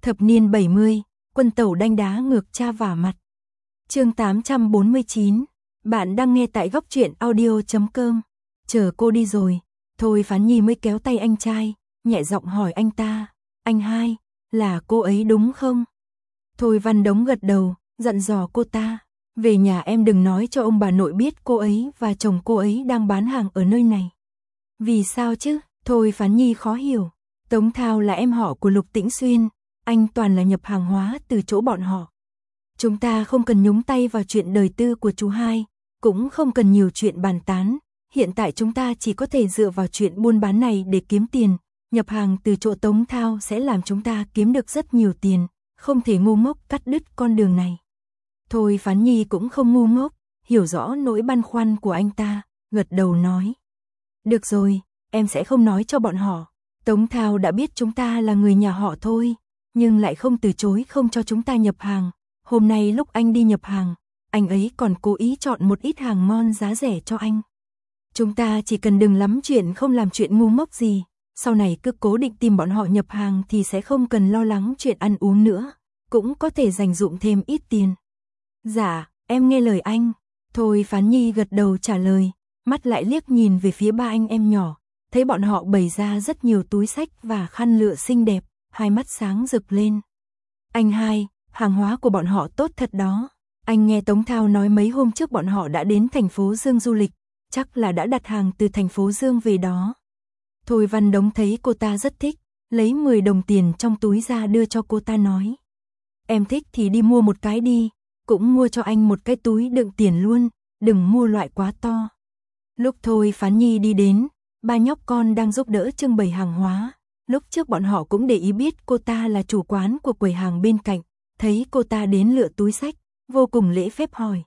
Thập niên 70, quân tẩu đanh đá ngược cha vả mặt. Chương 849. Bạn đang nghe tại góc truyện audio.com. Chờ cô đi rồi, Thôi Phán Nhi mới kéo tay anh trai, nhẹ giọng hỏi anh ta, anh hai, là cô ấy đúng không? Thôi Văn Đống gật đầu, dặn dò cô ta, về nhà em đừng nói cho ông bà nội biết cô ấy và chồng cô ấy đang bán hàng ở nơi này. Vì sao chứ? Thôi Phán Nhi khó hiểu. Tống Thao là em họ của Lục Tĩnh Xuyên, anh toàn là nhập hàng hóa từ chỗ bọn họ. Chúng ta không cần nhúng tay vào chuyện đời tư của chú hai, cũng không cần nhiều chuyện bàn tán. Hiện tại chúng ta chỉ có thể dựa vào chuyện buôn bán này để kiếm tiền. Nhập hàng từ chỗ Tống Thao sẽ làm chúng ta kiếm được rất nhiều tiền, không thể ngu ngốc cắt đứt con đường này. Thôi Phán Nhi cũng không ngu ngốc, hiểu rõ nỗi băn khoăn của anh ta, gật đầu nói. Được rồi, em sẽ không nói cho bọn họ. Tống Thao đã biết chúng ta là người nhà họ Thôi, nhưng lại không từ chối không cho chúng ta nhập hàng. Hôm nay lúc anh đi nhập hàng, anh ấy còn cố ý chọn một ít hàng ngon giá rẻ cho anh. Chúng ta chỉ cần đừng lắm chuyện không làm chuyện ngu ngốc gì, sau này cứ cố định tìm bọn họ nhập hàng thì sẽ không cần lo lắng chuyện ăn uống nữa, cũng có thể dành dụm thêm ít tiền. Dạ, em nghe lời anh. Thôi Phán Nhi gật đầu trả lời, mắt lại liếc nhìn về phía ba anh em nhỏ, thấy bọn họ bày ra rất nhiều túi xách và khăn lụa xinh đẹp, hai mắt sáng rực lên. Anh hai, hàng hóa của bọn họ tốt thật đó. Anh nghe Tống Thao nói mấy hôm trước bọn họ đã đến thành phố Dương du lịch, chắc là đã đặt hàng từ thành phố Dương về đó. Thôi Văn Đống thấy cô ta rất thích, lấy 10 đồng tiền trong túi ra đưa cho cô ta nói. Em thích thì đi mua một cái đi, cũng mua cho anh một cái túi đựng tiền luôn, đừng mua loại quá to. Lúc Thôi Phán Nhi đi đến, ba nhóc con đang giúp đỡ trưng bày hàng hóa. Lúc trước bọn họ cũng để ý biết cô ta là chủ quán của quầy hàng bên cạnh, thấy cô ta đến lựa túi xách, vô cùng lễ phép hỏi.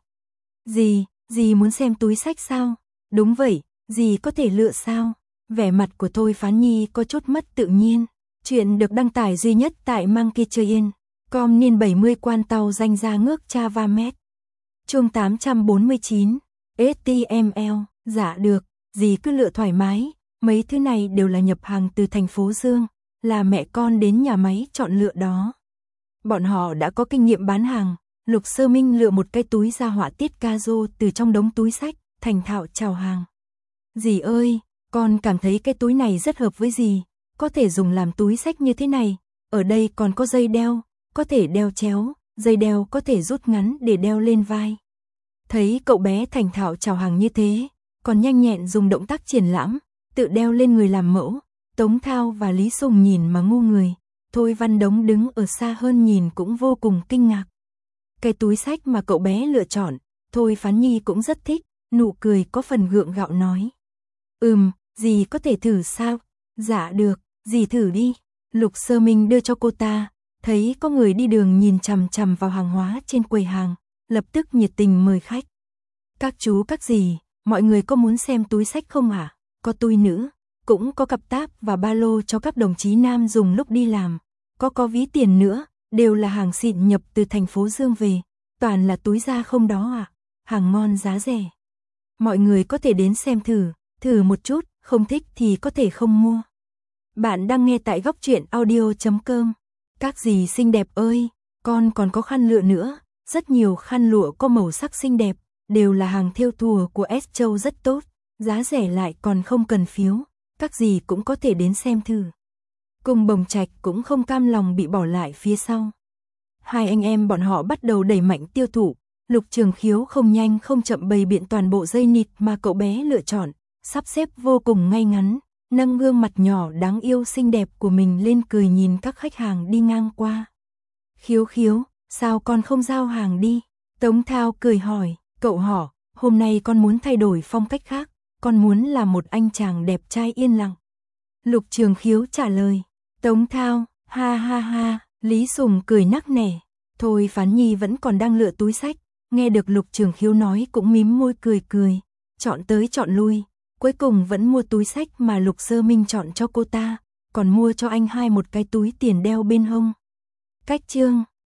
Dì muốn xem túi xách sao? Đúng vậy, dì có thể lựa sao? Vẻ mặt của Thôi Phán Nhi có chút mất tự nhiên. Chuyện được đăng tải duy nhất tại Monkeytrain.com niên 70 quan tàu danh ra ngước cha va mét. Chương 849. HTML. Dạ được, dì cứ lựa thoải mái, mấy thứ này đều là nhập hàng từ thành phố Dương, là mẹ con đến nhà máy chọn lựa đó. Bọn họ đã có kinh nghiệm bán hàng. Lục Sơ Minh lựa một cái túi da họa tiết Caso từ trong đống túi xách, thành thạo chào hàng. Dì ơi, con cảm thấy cái túi này rất hợp với dì, có thể dùng làm túi xách như thế này, ở đây còn có dây đeo, có thể đeo chéo, dây đeo có thể rút ngắn để đeo lên vai. Thấy cậu bé thành thạo chào hàng như thế, còn nhanh nhẹn dùng động tác triển lãm, tự đeo lên người làm mẫu, Tống Thao và Lý Sùng nhìn mà ngu người, Thôi Văn Đống đứng ở xa hơn nhìn cũng vô cùng kinh ngạc. Cái túi xách mà cậu bé lựa chọn, Thôi Phán Nhi cũng rất thích, nụ cười có phần gượng gạo nói. Dì có thể thử sao? Dạ được, dì thử đi. Lục Sơ Minh đưa cho cô ta, thấy có người đi đường nhìn chằm chằm vào hàng hóa trên quầy hàng, lập tức nhiệt tình mời khách. Các chú các dì, mọi người có muốn xem túi xách không ạ? Có túi nữ, cũng có cặp táp và ba lô cho các đồng chí nam dùng lúc đi làm, có ví tiền nữa, đều là hàng xịn nhập từ thành phố Dương về, toàn là túi da không đó ạ, hàng ngon giá rẻ. Mọi người có thể đến xem thử một chút, không thích thì có thể không mua. Bạn đang nghe tại góc truyện audio.com. Các dì xinh đẹp ơi, con còn có khăn lụa nữa, rất nhiều khăn lụa có màu sắc xinh đẹp, đều là hàng thêu thùa của S Châu rất tốt, giá rẻ lại còn không cần phiếu, các dì cũng có thể đến xem thử. Cùng Bồng Trạch cũng không cam lòng bị bỏ lại phía sau. Hai anh em bọn họ bắt đầu đẩy mạnh tiêu thụ, Lục Trường Khiếu không nhanh không chậm bày biện toàn bộ dây nịt mà cậu bé lựa chọn, sắp xếp vô cùng ngay ngắn, nâng gương mặt nhỏ đáng yêu xinh đẹp của mình lên cười nhìn các khách hàng đi ngang qua. Khiếu, sao con không giao hàng đi? Tống Thao cười hỏi, cậu họ, hôm nay con muốn thay đổi phong cách khác, con muốn là một anh chàng đẹp trai yên lặng. Lục Trường Khiếu trả lời. Tống Thao, ha, Lý Sùng cười nắc nẻ. Thôi Phán Nhi vẫn còn đang lựa túi xách, nghe được Lục Trường Khiếu nói cũng mím môi cười, chọn tới chọn lui, cuối cùng vẫn mua túi xách mà Lục Sơ Minh chọn cho cô ta, còn mua cho anh hai một cái túi tiền đeo bên hông. Cách chương